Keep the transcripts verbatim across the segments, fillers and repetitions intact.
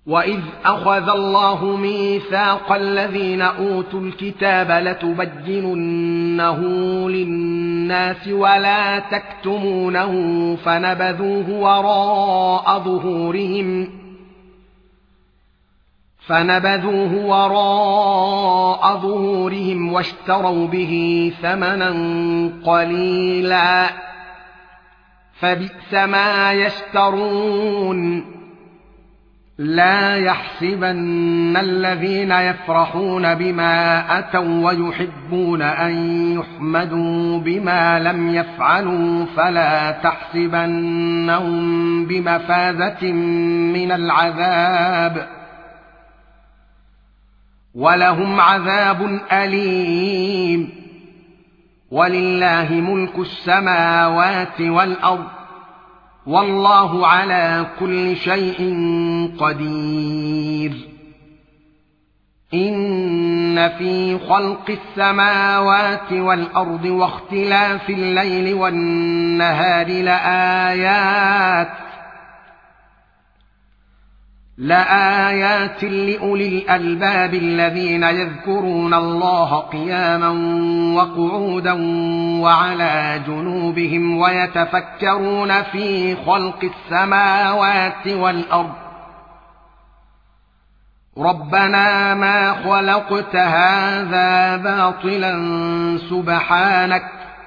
وَإِذْ أَخَذَ اللَّهُ مِيثَاقَ الَّذِينَ أُوتُوا الْكِتَابَ لَتُبَيِّنُنَّهُ لِلنَّاسِ وَلَا تَكْتُمُونَهُ فَنَبَذُوهُ وَرَاءَ ظُهُورِهِمْ فَنَبَذُوهُ وَرَاءَ ظُهُورِهِمْ وَاشْتَرَوْا بِهِ ثَمَنًا قَلِيلًا فَبِئْسَ مَا يَشْتَرُونَ لا يحسبن الذين يفرحون بما أتوا ويحبون أن يحمدوا بما لم يفعلوا فلا تحسبنهم بمفازة من العذاب ولهم عذاب أليم ولله ملك السماوات والأرض والله على كل شيء قدير إن في خلق السماوات والأرض واختلاف الليل والنهار لآيات لآيات لأولي الألباب الذين يذكرون الله قياما وقعودا وعلى جنوبهم ويتفكرون في خلق السماوات والأرض ربنا ما خلقت هذا باطلا سبحانك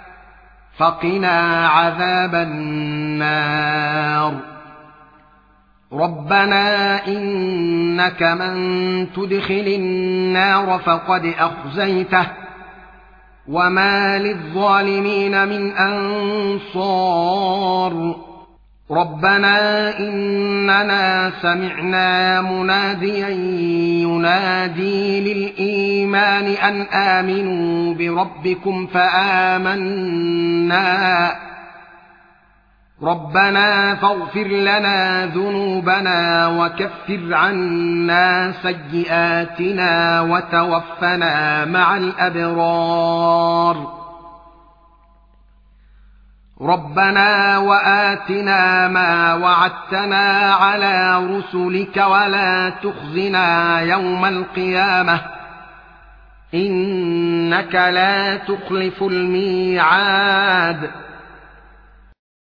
فقنا عذاب النار ربنا إنك من تدخل النار فقد أخزيته وما للظالمين من أنصار ربنا إننا سمعنا مناديا ينادي للإيمان أن آمنوا بربكم فآمنا ربنا فاغفر لنا ذنوبنا وكفر عنا سيئاتنا وتوفنا مع الأبرار ربنا وآتنا ما وعدتنا على رسلك ولا تخزنا يوم القيامة إنك لا تخلف الميعاد